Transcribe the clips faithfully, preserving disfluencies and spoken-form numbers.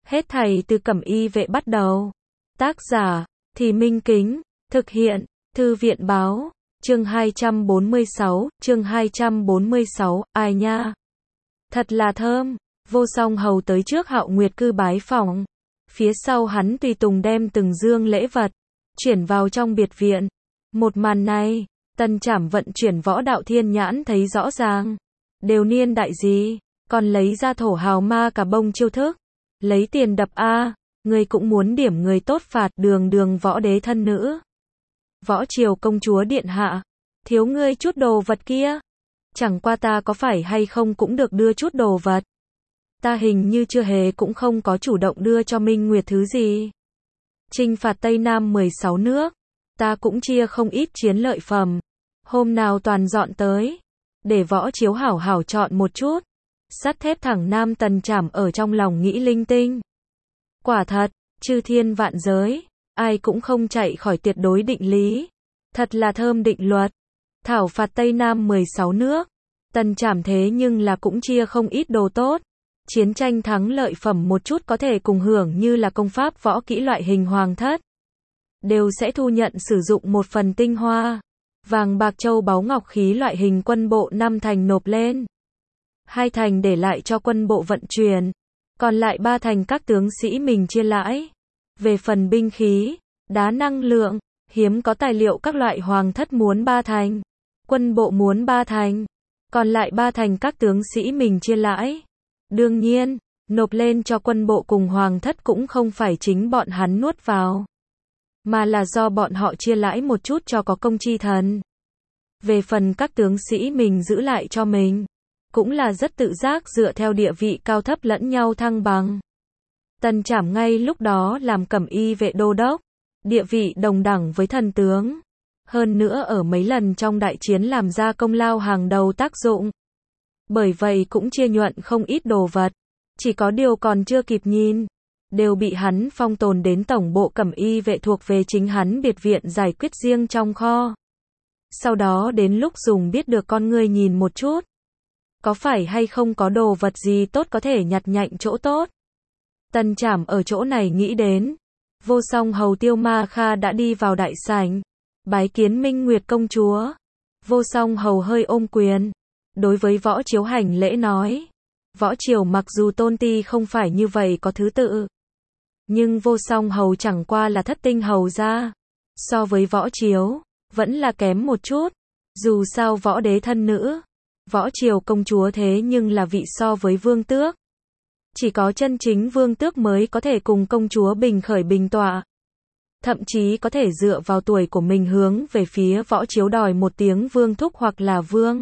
Hết thảy từ Cẩm Y Vệ bắt đầu. Tác giả, Thì Minh Kính, thực hiện, Thư viện báo, chương hai trăm bốn mươi sáu, chương hai trăm bốn mươi sáu, ai nha. Thật là thơm, Vô Song Hầu tới trước Hạo Nguyệt Cư bái phỏng. Phía sau hắn tùy tùng đem từng dương lễ vật, chuyển vào trong biệt viện. Một màn này, Tần Trảm vận chuyển võ đạo thiên nhãn thấy rõ ràng. Đều niên đại gì, còn lấy ra thổ hào ma cả bông chiêu thức. Lấy tiền đập a, người cũng muốn điểm người tốt phạt đường đường võ đế thân nữ. Võ triều công chúa điện hạ, thiếu ngươi chút đồ vật kia. Chẳng qua ta có phải hay không cũng được đưa chút đồ vật. Ta hình như chưa hề cũng không có chủ động đưa cho Minh Nguyệt thứ gì. Chinh phạt Tây Nam mười sáu nước, ta cũng chia không ít chiến lợi phẩm. Hôm nào toàn dọn tới, để võ chiếu hảo hảo chọn một chút. Sắt thép thẳng Nam Tần Trảm ở trong lòng nghĩ linh tinh. Quả thật, chư thiên vạn giới, ai cũng không chạy khỏi tuyệt đối định lý. Thật là thơm định luật. Thảo phạt Tây Nam mười sáu nước, Tần Trảm thế nhưng là cũng chia không ít đồ tốt. Chiến tranh thắng lợi phẩm một chút có thể cùng hưởng như là công pháp võ kỹ loại hình hoàng thất. Đều sẽ thu nhận sử dụng một phần tinh hoa. Vàng bạc châu báu ngọc khí loại hình quân bộ năm thành nộp lên. Hai thành để lại cho quân bộ vận chuyển. Còn lại ba thành các tướng sĩ mình chia lãi. Về phần binh khí, đá năng lượng, hiếm có tài liệu các loại hoàng thất muốn ba thành. Quân bộ muốn ba thành. Còn lại ba thành các tướng sĩ mình chia lãi. Đương nhiên, nộp lên cho quân bộ cùng hoàng thất cũng không phải chính bọn hắn nuốt vào. Mà là do bọn họ chia lãi một chút cho có công chi thần. Về phần các tướng sĩ mình giữ lại cho mình. Cũng là rất tự giác dựa theo địa vị cao thấp lẫn nhau thăng bằng. Tần Trảm ngay lúc đó làm Cẩm Y Vệ đô đốc. Địa vị đồng đẳng với thần tướng. Hơn nữa ở mấy lần trong đại chiến làm ra công lao hàng đầu tác dụng. Bởi vậy cũng chia nhuận không ít đồ vật. Chỉ có điều còn chưa kịp nhìn. Đều bị hắn phong tồn đến tổng bộ Cẩm Y Vệ thuộc về chính hắn biệt viện giải quyết riêng trong kho. Sau đó đến lúc dùng biết được con người nhìn một chút. Có phải hay không có đồ vật gì tốt có thể nhặt nhạnh chỗ tốt. Tần Trảm ở chỗ này nghĩ đến. Vô Song Hầu Tiêu Ma Kha đã đi vào đại sảnh. Bái kiến Minh Nguyệt công chúa. Vô Song Hầu hơi ôm quyền. Đối với võ chiếu hành lễ nói. Võ triều mặc dù tôn ti không phải như vậy có thứ tự. Nhưng Vô Song Hầu chẳng qua là thất tinh hầu gia. So với võ chiếu, vẫn là kém một chút. Dù sao võ đế thân nữ. Võ triều công chúa thế nhưng là vị so với vương tước. Chỉ có chân chính vương tước mới có thể cùng công chúa bình khởi bình tọa. Thậm chí có thể dựa vào tuổi của mình hướng về phía võ chiếu đòi một tiếng vương thúc hoặc là vương.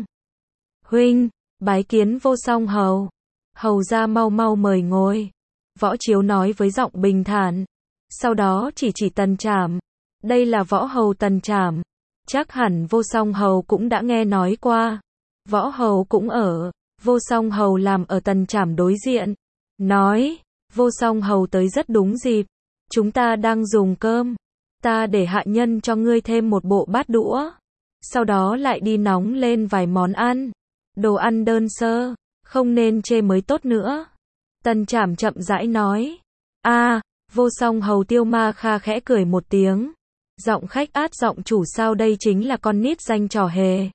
Huynh, bái kiến Vô Song Hầu. Hầu ra mau mau mời ngồi. Võ chiếu nói với giọng bình thản. Sau đó chỉ chỉ Tần Trảm. Đây là võ hầu Tần Trảm. Chắc hẳn Vô Song Hầu cũng đã nghe nói qua. Võ hầu cũng ở. Vô Song Hầu làm ở Tần Trảm đối diện. Nói, Vô Song Hầu tới rất đúng dịp. Chúng ta đang dùng cơm. Ta để hạ nhân cho ngươi thêm một bộ bát đũa. Sau đó lại đi nóng lên vài món ăn. Đồ ăn đơn sơ, không nên chê mới tốt nữa. Tần Trảm chậm rãi nói. A, à, Vô Song Hầu Tiêu Ma Kha khẽ cười một tiếng. Giọng khách át giọng chủ sao đây chính là con nít danh trò hề.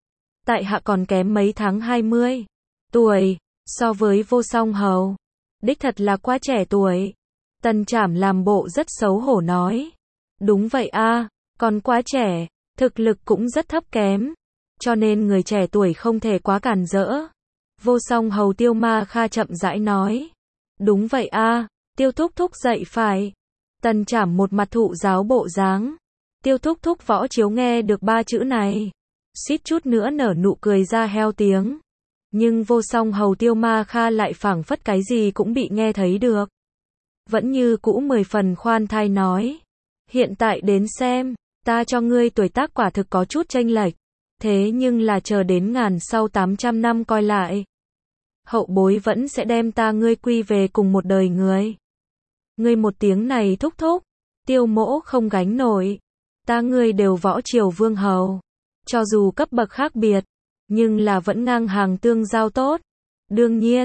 Tại hạ còn kém mấy tháng hai mươi tuổi, so với Vô Song Hầu. Đích thật là quá trẻ tuổi. Tần Trảm làm bộ rất xấu hổ nói. Đúng vậy a, à, còn quá trẻ, thực lực cũng rất thấp kém. Cho nên người trẻ tuổi không thể quá cản rỡ. Vô Song Hầu Tiêu Ma Kha chậm rãi nói. Đúng vậy a, à, Tiêu thúc thúc dậy phải. Tần Trảm một mặt thụ giáo bộ dáng. Tiêu thúc thúc võ chiếu nghe được ba chữ này. Suýt chút nữa nở nụ cười ra heo tiếng. Nhưng Vô Song Hầu Tiêu Ma Kha lại phảng phất cái gì cũng bị nghe thấy được. Vẫn như cũ mười phần khoan thai nói. Hiện tại đến xem, ta cho ngươi tuổi tác quả thực có chút chênh lệch. Thế nhưng là chờ đến ngàn sau tám trăm năm coi lại. Hậu bối vẫn sẽ đem ta ngươi quy về cùng một đời người. Ngươi một tiếng này thúc thúc. Tiêu mỗ không gánh nổi. Ta ngươi đều võ triều vương hầu. Cho dù cấp bậc khác biệt. Nhưng là vẫn ngang hàng tương giao tốt. Đương nhiên,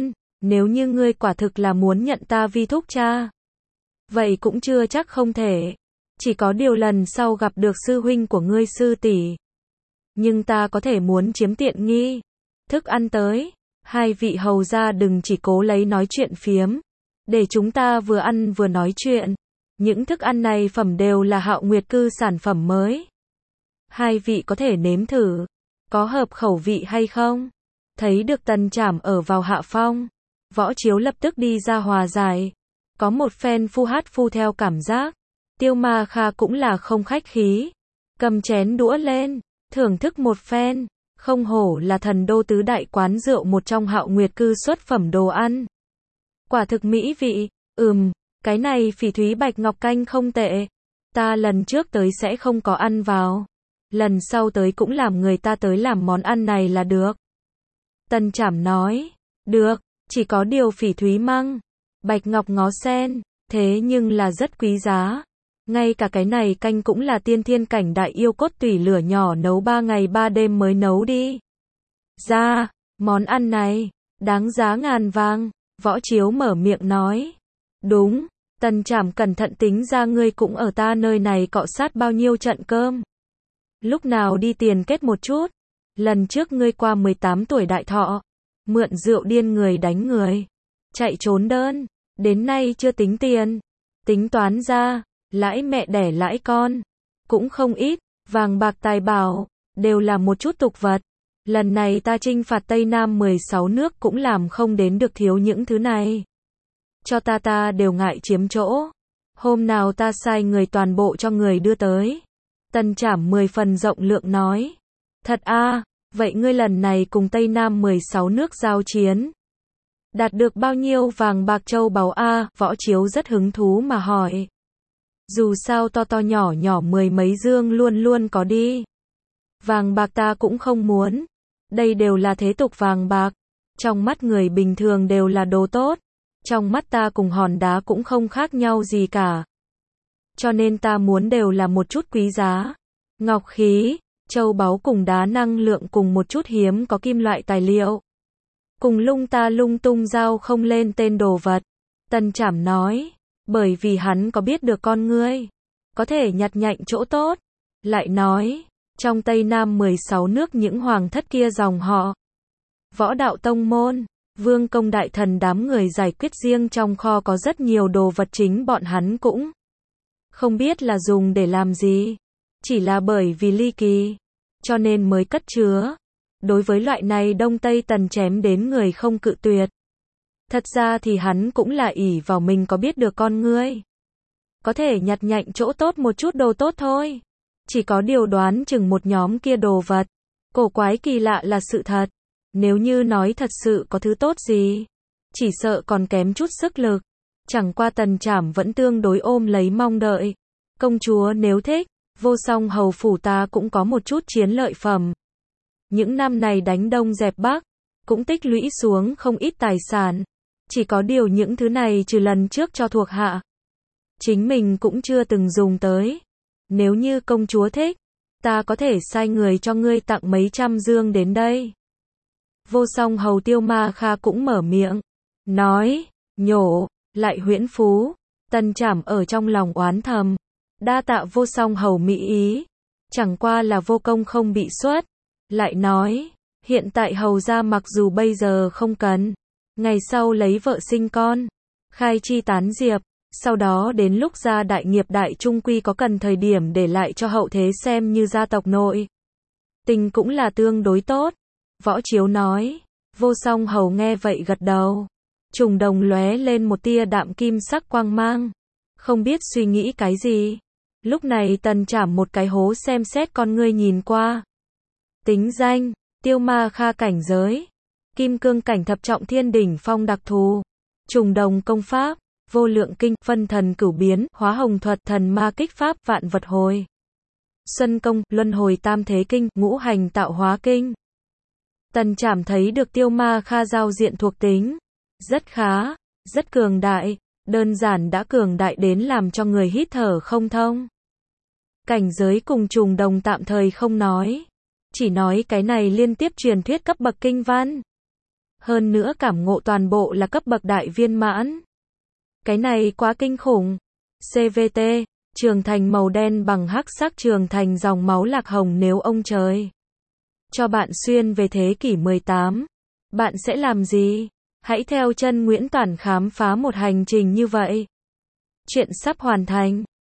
Nếu như ngươi quả thực là muốn nhận ta vi thúc cha, vậy cũng chưa chắc không thể. Chỉ có điều lần sau gặp được sư huynh của ngươi sư tỷ, nhưng ta có thể muốn chiếm tiện nghi. Thức ăn tới, hai vị hầu gia đừng chỉ cố lấy nói chuyện phiếm, để chúng ta vừa ăn vừa nói chuyện. Những thức ăn này phẩm đều là Hạo Nguyệt Cư sản phẩm mới. Hai vị có thể nếm thử, có hợp khẩu vị hay không? Thấy được Tần Trảm ở vào hạ phong, Võ Chiếu lập tức đi ra hòa giải. Có một phen phu hát phu theo cảm giác. Tiêu Ma Kha cũng là không khách khí, cầm chén đũa lên, thưởng thức một phen. Không hổ là thần đô tứ đại quán rượu một trong Hạo Nguyệt Cư xuất phẩm đồ ăn. Quả thực mỹ vị. Ừm, cái này phỉ thúy bạch ngọc canh không tệ. Ta lần trước tới sẽ không có ăn vào, lần sau tới cũng làm người ta tới làm món ăn này là được. Tần Trảm nói, được, chỉ có điều phỉ thúy măng, bạch ngọc ngó sen, thế nhưng là rất quý giá. Ngay cả cái này canh cũng là tiên thiên cảnh đại yêu cốt tủy lửa nhỏ nấu ba ngày ba đêm mới nấu đi ra. Món ăn này, đáng giá ngàn vàng. Võ Chiếu mở miệng nói. Đúng, Tần Trảm cẩn thận tính ra ngươi cũng ở ta nơi này cọ sát bao nhiêu trận cơm. Lúc nào đi tiền kết một chút. Lần trước ngươi qua mười tám tuổi đại thọ, mượn rượu điên người đánh người, chạy trốn đơn, đến nay chưa tính tiền. Tính toán ra, lãi mẹ đẻ lãi con, cũng không ít, vàng bạc tài bảo, đều là một chút tục vật. Lần này ta chinh phạt Tây Nam mười sáu nước cũng làm không đến được thiếu những thứ này. Cho ta ta đều ngại chiếm chỗ. Hôm nào ta sai người toàn bộ cho người đưa tới. Tần Trảm mười phần rộng lượng nói. Thật a, à, vậy ngươi lần này cùng Tây Nam mười sáu nước giao chiến, đạt được bao nhiêu vàng bạc châu báu a? À? Võ Chiếu rất hứng thú mà hỏi. Dù sao to to nhỏ nhỏ mười mấy dương luôn luôn có đi. Vàng bạc ta cũng không muốn. Đây đều là thế tục vàng bạc. Trong mắt người bình thường đều là đồ tốt. Trong mắt ta cùng hòn đá cũng không khác nhau gì cả. Cho nên ta muốn đều là một chút quý giá. Ngọc khí, châu báu cùng đá năng lượng cùng một chút hiếm có kim loại tài liệu. Cùng lung ta lung tung giao không lên tên đồ vật. Tần Trảm nói. Bởi vì hắn có biết được con ngươi, có thể nhặt nhạnh chỗ tốt. Lại nói, trong Tây Nam mười sáu nước những hoàng thất kia dòng họ, võ đạo tông môn, vương công đại thần đám người giải quyết riêng trong kho có rất nhiều đồ vật chính bọn hắn cũng không biết là dùng để làm gì. Chỉ là bởi vì ly kỳ, cho nên mới cất chứa. Đối với loại này Đông Tây Tần chém đến người không cự tuyệt. Thật ra thì hắn cũng là ỷ vào mình có biết được con ngươi, có thể nhặt nhạnh chỗ tốt một chút đồ tốt thôi. Chỉ có điều đoán chừng một nhóm kia đồ vật cổ quái kỳ lạ là sự thật. Nếu như nói thật sự có thứ tốt gì, chỉ sợ còn kém chút sức lực. Chẳng qua Tần Trảm vẫn tương đối ôm lấy mong đợi. Công chúa nếu thích, Vô Song hầu phủ ta cũng có một chút chiến lợi phẩm. Những năm này đánh Đông dẹp Bắc, cũng tích lũy xuống không ít tài sản. Chỉ có điều những thứ này trừ lần trước cho thuộc hạ, chính mình cũng chưa từng dùng tới. Nếu như công chúa thích, ta có thể sai người cho ngươi tặng mấy trăm dương đến đây. Vô Song hầu Tiêu Ma Kha cũng mở miệng, nói, nhổ, lại huyễn phú. Tần Trảm ở trong lòng oán thầm, đa tạ Vô Song hầu mỹ ý, chẳng qua là vô công không bị xuất. Lại nói, hiện tại hầu gia mặc dù bây giờ không cần, ngày sau lấy vợ sinh con, khai chi tán diệp, sau đó đến lúc gia đại nghiệp đại trung quy có cần thời điểm để lại cho hậu thế xem như gia tộc nội tình cũng là tương đối tốt. Võ Chiếu nói. Vô Song hầu nghe vậy gật đầu, trùng đồng lóe lên một tia đạm kim sắc quang mang, không biết suy nghĩ cái gì. Lúc này Tần Trảm một cái hố xem xét con ngươi nhìn qua. Tính danh, Tiêu Ma Kha cảnh giới, Kim Cương cảnh thập trọng thiên đỉnh phong đặc thù, trùng đồng công pháp, vô lượng kinh, phân thần cửu biến, hóa hồng thuật, thần ma kích pháp, vạn vật hồi, xuân công, luân hồi tam thế kinh, ngũ hành tạo hóa kinh. Tần Trảm thấy được Tiêu Ma Kha giao diện thuộc tính, rất khá, rất cường đại, đơn giản đã cường đại đến làm cho người hít thở không thông. Cảnh giới cùng trùng đồng tạm thời không nói, chỉ nói cái này liên tiếp truyền thuyết cấp bậc kinh văn. hơn nữa cảm ngộ toàn bộ là cấp bậc đại viên mãn. Cái này quá kinh khủng. xê vê tê, trường thành màu đen bằng hắc sắc trường thành dòng máu lạc hồng nếu ông trời cho bạn xuyên về thế kỷ mười tám, bạn sẽ làm gì? Hãy theo chân Nguyễn Toản khám phá một hành trình như vậy. Chuyện sắp hoàn thành.